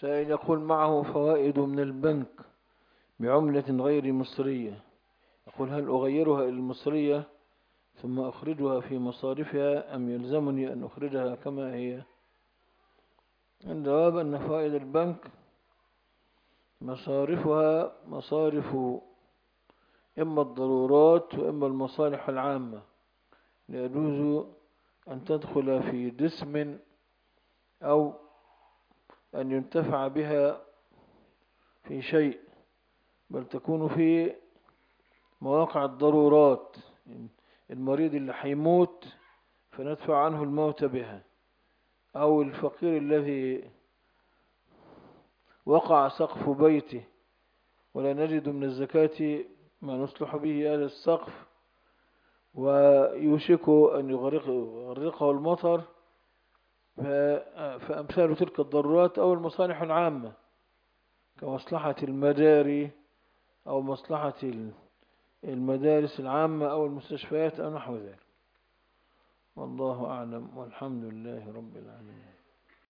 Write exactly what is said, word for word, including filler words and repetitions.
سائل يقول معه فوائد من البنك بعملة غير مصرية، يقول هل أغيرها إلى المصرية ثم أخرجها في مصارفها أم يلزمني أن أخرجها كما هي؟ الجواب أن فوائد البنك مصارفها مصارف إما الضرورات وإما المصالح العامة، لا يجوز أن تدخل في جسم أو أن ينتفع بها في شيء، بل تكون في مواقع الضرورات. المريض اللي حيموت فندفع عنه الموت بها، أو الفقير الذي وقع سقف بيته ولا نجد من الزكاة ما نصلح به هذا السقف ويوشك أن يغرقه المطر، فأمثال تلك الضرورات أو المصالح العامة كمصلحة المجاري أو مصلحة المدارس العامة أو المستشفيات أو نحو ذلك. والله أعلم، والحمد لله رب العالمين.